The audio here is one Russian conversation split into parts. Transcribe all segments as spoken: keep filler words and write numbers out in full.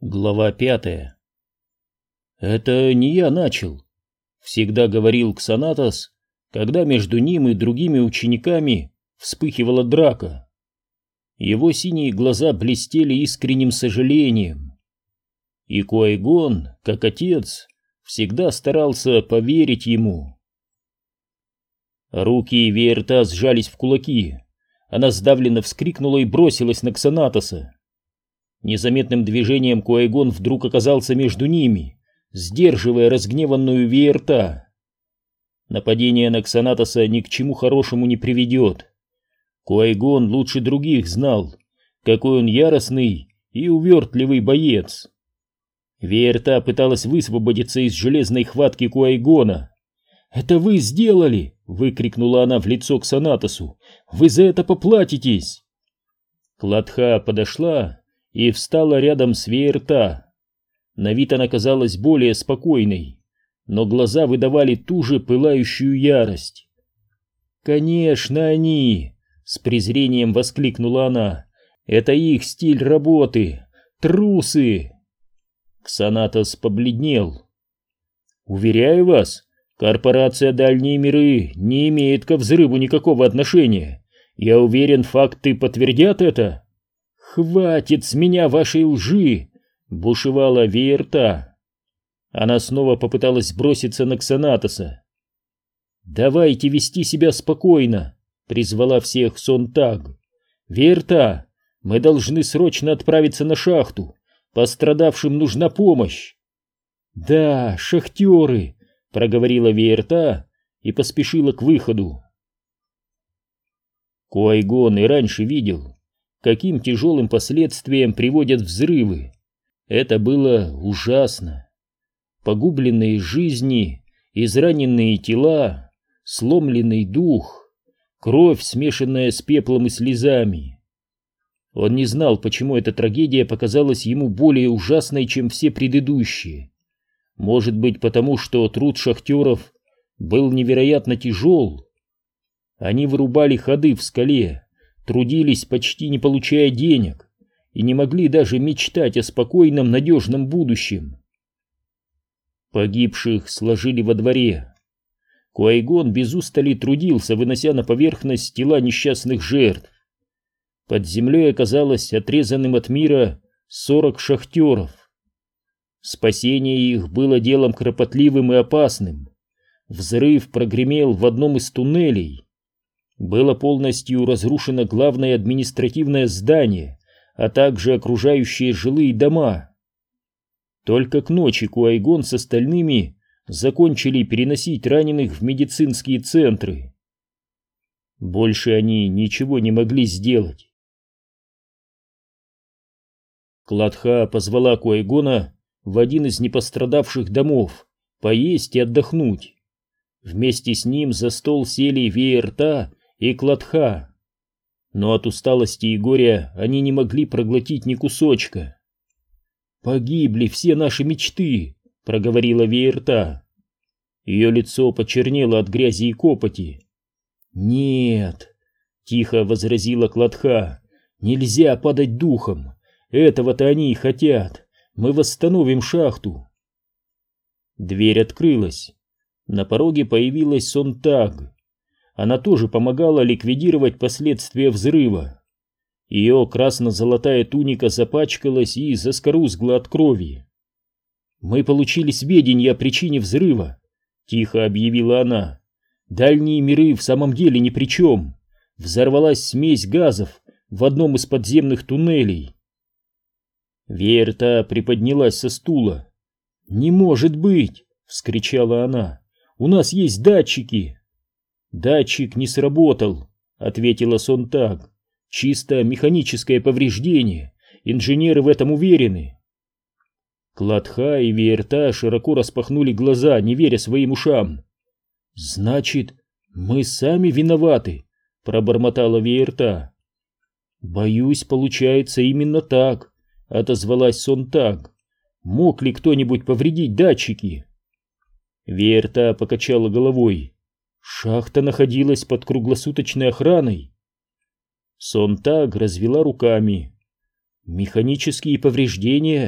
Глава пятая. «Это не я начал», — всегда говорил Ксанатос, когда между ним и другими учениками вспыхивала драка. Его синие глаза блестели искренним сожалением. И Куай-Гон, как отец, всегда старался поверить ему. Руки Веерта сжались в кулаки. Она сдавленно вскрикнула и бросилась на Ксанатоса. Незаметным движением Куай-Гон вдруг оказался между ними, сдерживая разгневанную Веерта. Нападение на Ксанатоса ни к чему хорошему не приведет. Куай-Гон лучше других знал, какой он яростный и увертливый боец. Веерта пыталась высвободиться из железной хватки Куай-Гона. «Это вы сделали!» — выкрикнула она в лицо Ксанатосу. «Вы за это поплатитесь!» Кладха подошла и встала рядом с Веерта. На вид она казалась более спокойной, но глаза выдавали ту же пылающую ярость. «Конечно, они!» — с презрением воскликнула она. «Это их стиль работы! Трусы!» Ксанатос побледнел. «Уверяю вас, корпорация «Дальние миры» не имеет ко взрыву никакого отношения. Я уверен, факты подтвердят это». «Хватит с меня вашей лжи!» — бушевала Веерта. Она снова попыталась броситься на Ксанатоса. «Давайте вести себя спокойно!» — призвала всех Сонтаг. «Веерта, мы должны срочно отправиться на шахту. Пострадавшим нужна помощь». «Да, шахтеры!» — проговорила Веерта и поспешила к выходу. Куай-Гон и раньше видел, каким тяжелым последствиям приводят взрывы. Это было ужасно. Погубленные жизни, израненные тела, сломленный дух, кровь, смешанная с пеплом и слезами. Он не знал, почему эта трагедия показалась ему более ужасной, чем все предыдущие. Может быть, потому что труд шахтеров был невероятно тяжел. Они вырубали ходы в скале, трудились, почти не получая денег, и не могли даже мечтать о спокойном, надежном будущем. Погибших сложили во дворе. Куай-Гон без устали трудился, вынося на поверхность тела несчастных жертв. Под землей оказалось отрезанным от мира сорок шахтеров. Спасение их было делом кропотливым и опасным. Взрыв прогремел в одном из туннелей. Было полностью разрушено главное административное здание, а также окружающие жилые дома. Только к ночи Куай-Гон с остальными закончили переносить раненых в медицинские центры. Больше они ничего не могли сделать. Кладха позвала Куай-Гона в один из непострадавших домов поесть и отдохнуть. Вместе с ним за стол сели Веерта и Кладха, но от усталости и горя они не могли проглотить ни кусочка. «Погибли все наши мечты», — проговорила Веерта. Ее лицо почернело от грязи и копоти. «Нет», — тихо возразила Кладха, — «нельзя падать духом. Этого-то они и хотят. Мы восстановим шахту». Дверь открылась. На пороге появилась Сонтаг. Она тоже помогала ликвидировать последствия взрыва. Ее красно-золотая туника запачкалась и заскорузгла от крови. «Мы получили сведения о причине взрыва», — тихо объявила она. «Дальние миры в самом деле ни при чем. Взорвалась смесь газов в одном из подземных туннелей». Веерта приподнялась со стула. «Не может быть!» — вскричала она. «У нас есть датчики!» «Датчик не сработал», — ответила Сонтаг. «Чисто механическое повреждение. Инженеры в этом уверены». Кладха и Веерта широко распахнули глаза, не веря своим ушам. «Значит, мы сами виноваты», — пробормотала Веерта. «Боюсь, получается именно так», — отозвалась Сонтаг. «Мог ли кто-нибудь повредить датчики?» Веерта покачала головой. «Шахта находилась под круглосуточной охраной». Сонтаг развела руками. «Механические повреждения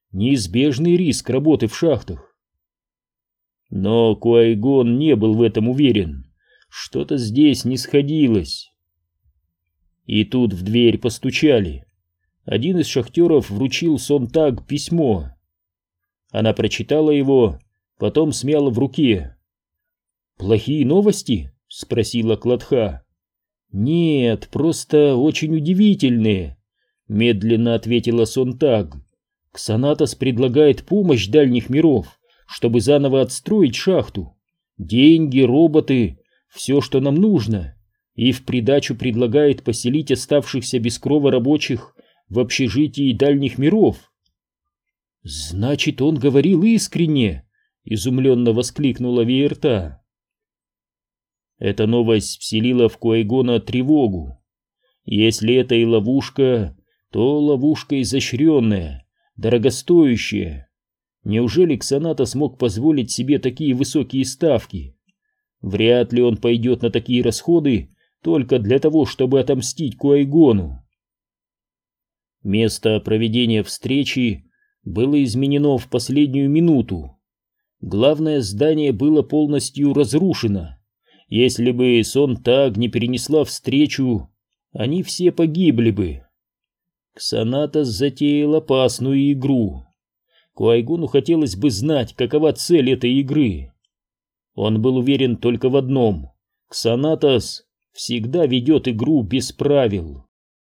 неизбежный риск работы в шахтах. Но Ку-Ай-Гон не был в этом уверен. Что-то здесь не сходилось. И тут в дверь постучали. Один из шахтеров вручил Сонтаг письмо. Она прочитала его, потом смяла в руке. «Плохие новости?» — спросила Кладха. «Нет, просто очень удивительные», — медленно ответила Сонтаг. «Ксанатос предлагает помощь дальних миров, чтобы заново отстроить шахту. Деньги, роботы, все, что нам нужно, и в придачу предлагает поселить оставшихся без крова рабочих в общежитии дальних миров». «Значит, он говорил искренне!» — изумленно воскликнула Виерта. Эта новость вселила в Ку-Ай-Гона тревогу. Если это и ловушка, то ловушка изощренная, дорогостоящая. Неужели Ксанатос смог позволить себе такие высокие ставки? Вряд ли он пойдет на такие расходы только для того, чтобы отомстить Ку-Ай-Гону. Место проведения встречи было изменено в последнюю минуту. Главное здание было полностью разрушено. Если бы Сонтаг не перенесла встречу, они все погибли бы. Ксанатос затеял опасную игру. Ку-Ай-Гону хотелось бы знать, какова цель этой игры. Он был уверен только в одном: Ксанатос всегда ведет игру без правил.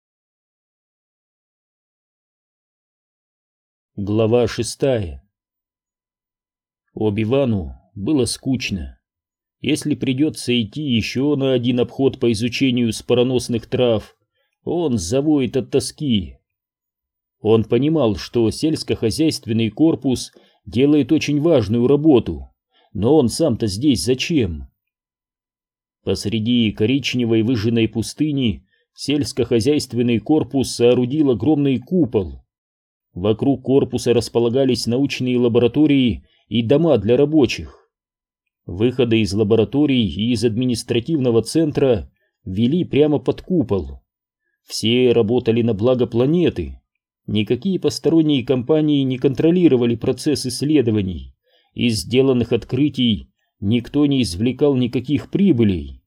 Глава шестая. Оби-Вану было скучно. Если придется идти еще на один обход по изучению спороносных трав, он завоет от тоски. Он понимал, что сельскохозяйственный корпус делает очень важную работу, но он сам-то здесь зачем? Посреди коричневой выжженной пустыни сельскохозяйственный корпус соорудил огромный купол. Вокруг корпуса располагались научные лаборатории и дома для рабочих. Выходы из лабораторий и из административного центра вели прямо под купол. Все работали на благо планеты. Никакие посторонние компании не контролировали процесс исследований. Из сделанных открытий никто не извлекал никаких прибылей.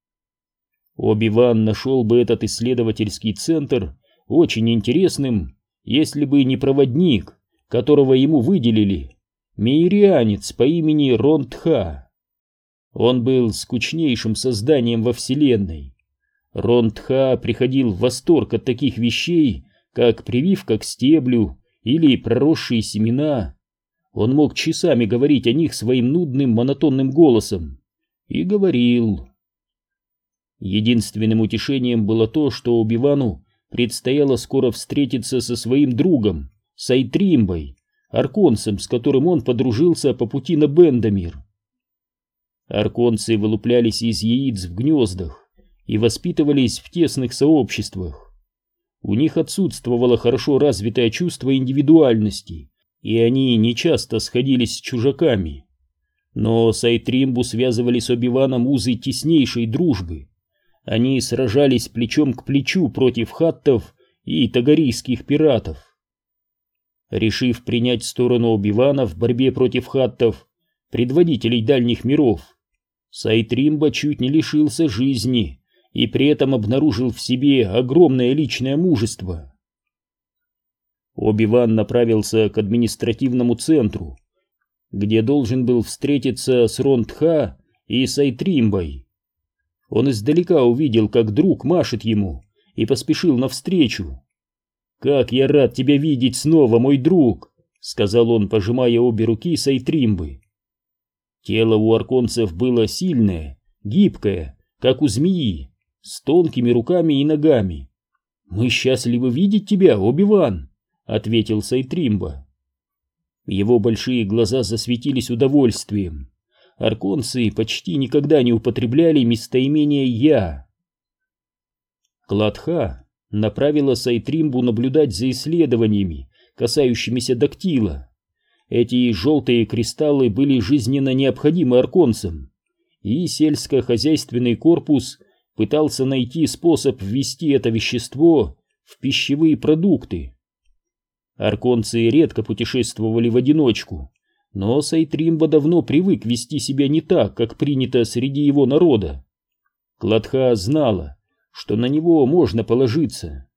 Оби-Ван нашел бы этот исследовательский центр очень интересным, если бы не проводник, которого ему выделили, мейрианец по имени Рон-Тха. Он был скучнейшим созданием во Вселенной. Рон-Тха приходил в восторг от таких вещей, как прививка к стеблю или проросшие семена. Он мог часами говорить о них своим нудным монотонным голосом. И говорил. Единственным утешением было то, что Оби-Вану предстояло скоро встретиться со своим другом, Сайтримбой, арконцем, с которым он подружился по пути на Бендамир. Арконцы вылуплялись из яиц в гнездах и воспитывались в тесных сообществах. У них отсутствовало хорошо развитое чувство индивидуальности, и они нечасто сходились с чужаками. Но Сайтримбу связывали с Оби-Ваном узы теснейшей дружбы. Они сражались плечом к плечу против хаттов и тагарийских пиратов. Решив принять сторону Оби-Вана в борьбе против хаттов, предводителей дальних миров, Сайтримба чуть не лишился жизни и при этом обнаружил в себе огромное личное мужество. Оби-Ван направился к административному центру, где должен был встретиться с Рон-Тха и Сайтримбой. Он издалека увидел, как друг машет ему, и поспешил навстречу. «Как я рад тебя видеть снова, мой друг!» — сказал он, пожимая обе руки Сайтримбы. Тело у арконцев было сильное, гибкое, как у змеи, с тонкими руками и ногами. «Мы счастливы видеть тебя, Оби-Ван!» — ответил Сайтримба. Его большие глаза засветились удовольствием. Арконцы почти никогда не употребляли местоимение «я». Кладха направила Сайтримбу наблюдать за исследованиями, касающимися дактила. Эти желтые кристаллы были жизненно необходимы арконцам, и сельскохозяйственный корпус пытался найти способ ввести это вещество в пищевые продукты. Арконцы редко путешествовали в одиночку, но Сайтримба давно привык вести себя не так, как принято среди его народа. Кладха знала, что на него можно положиться.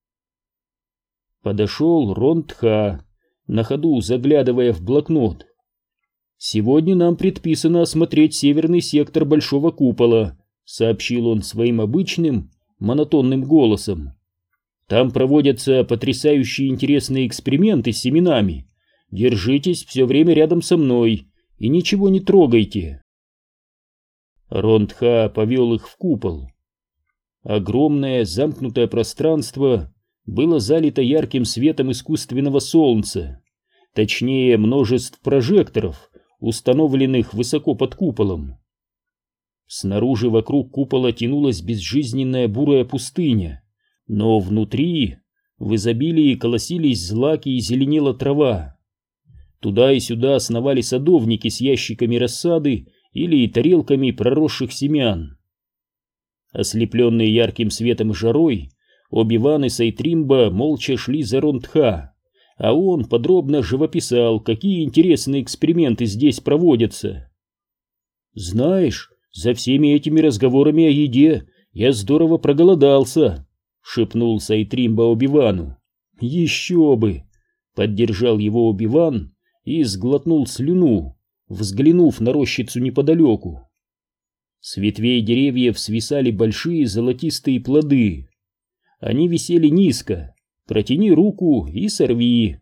Подошел Ронд-Тха, на ходу заглядывая в блокнот. «Сегодня нам предписано осмотреть северный сектор Большого Купола», — сообщил он своим обычным, монотонным голосом. «Там проводятся потрясающие интересные эксперименты с семенами. Держитесь все время рядом со мной и ничего не трогайте». Ронд-Тха повел их в купол. Огромное замкнутое пространство было залито ярким светом искусственного солнца, точнее множеств прожекторов, установленных высоко под куполом. Снаружи вокруг купола тянулась безжизненная бурая пустыня, но внутри в изобилии колосились злаки и зеленела трава. Туда и сюда сновали садовники с ящиками рассады или тарелками проросших семян. Ослепленные ярким светом и жарой, Оби-Ван и Сайтримба молча шли за Ронд-Тха, а он подробно живописал, какие интересные эксперименты здесь проводятся. «Знаешь, за всеми этими разговорами о еде я здорово проголодался», — шепнул Сайтримба Оби-Вану. «Еще бы!» — поддержал его Оби-Ван и сглотнул слюну, взглянув на рощицу неподалеку. С ветвей деревьев свисали большие золотистые плоды. Они висели низко. Протяни руку и сорви.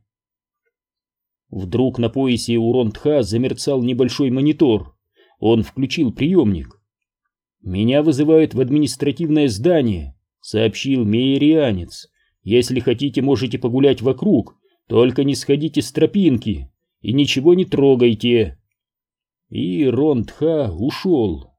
Вдруг на поясе у Ронд-Тха замерцал небольшой монитор. Он включил приемник. «Меня вызывают в административное здание», — сообщил мейерианец. «Если хотите, можете погулять вокруг, только не сходите с тропинки и ничего не трогайте». И Ронд-Тха ушел.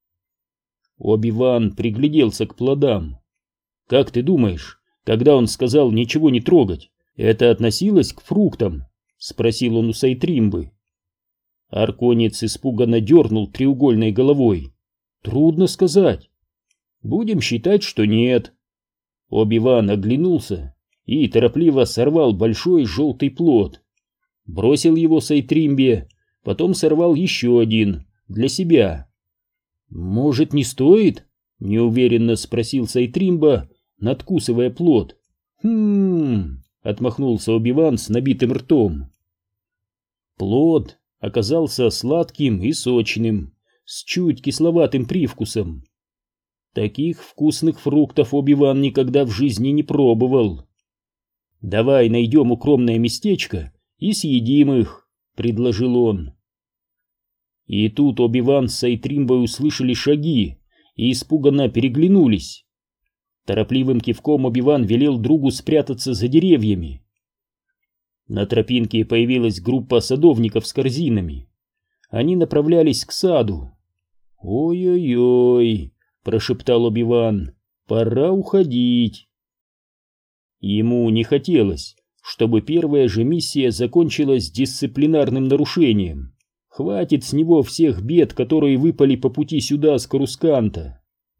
Оби-Ван пригляделся к плодам. «Как ты думаешь, когда он сказал ничего не трогать, это относилось к фруктам?» — спросил он у Сайтримбы. Арконец испуганно дернул треугольной головой. «Трудно сказать. Будем считать, что нет». Оби-Ван оглянулся и торопливо сорвал большой желтый плод. Бросил его Сайтримбе, потом сорвал еще один, для себя. «Может, не стоит?» — неуверенно спросил Сайтримба, надкусывая плод. «Хм...» — отмахнулся Оби-Ван с набитым ртом. Плод оказался сладким и сочным, с чуть кисловатым привкусом. Таких вкусных фруктов Оби-Ван никогда в жизни не пробовал. «Давай найдем укромное местечко и съедим их», — предложил он. И тут Оби-Ван с Сайтримбой услышали шаги и испуганно переглянулись. Торопливым кивком Оби-Ван велел другу спрятаться за деревьями. На тропинке появилась группа садовников с корзинами. Они направлялись к саду. «Ой-ой-ой», — прошептал Оби-Ван, — «пора уходить». Ему не хотелось, чтобы первая же миссия закончилась дисциплинарным нарушением. Хватит с него всех бед, которые выпали по пути сюда с Корусканта.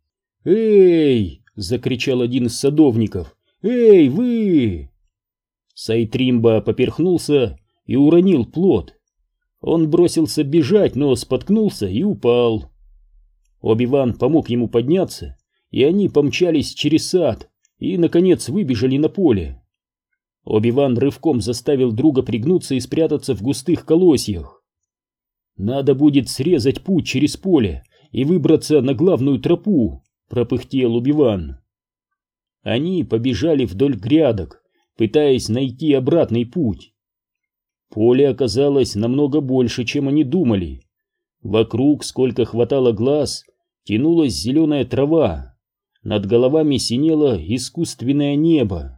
«Эй!» — закричал один из садовников. «Эй, вы!» Сайтримба поперхнулся и уронил плод. Он бросился бежать, но споткнулся и упал. Оби-Ван помог ему подняться, и они помчались через сад и, наконец, выбежали на поле. Оби-Ван рывком заставил друга пригнуться и спрятаться в густых колосьях. «Надо будет срезать путь через поле и выбраться на главную тропу», — пропыхтел Оби-Ван. Они побежали вдоль грядок, пытаясь найти обратный путь. Поле оказалось намного больше, чем они думали. Вокруг, сколько хватало глаз, тянулась зеленая трава. Над головами синело искусственное небо.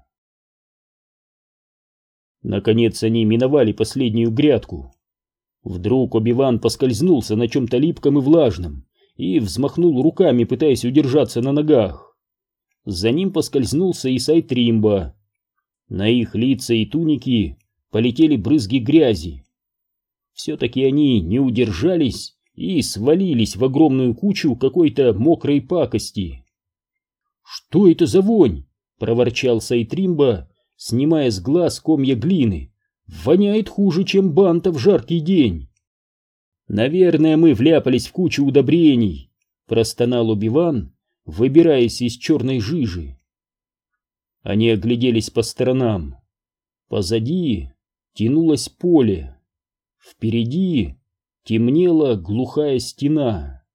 Наконец они миновали последнюю грядку. Вдруг Оби-Ван поскользнулся на чем-то липком и влажном и взмахнул руками, пытаясь удержаться на ногах. За ним поскользнулся и Сайтримба. На их лица и туники полетели брызги грязи. Все-таки они не удержались и свалились в огромную кучу какой-то мокрой пакости. «Что это за вонь?» — проворчал Сайтримба, снимая с глаз комья глины, Воняет хуже, чем банта в жаркий день. Наверное, мы вляпались в кучу удобрений, простонал Оби-Ван, выбираясь из черной жижи. Они огляделись по сторонам. Позади тянулось поле. Впереди темнела глухая стена.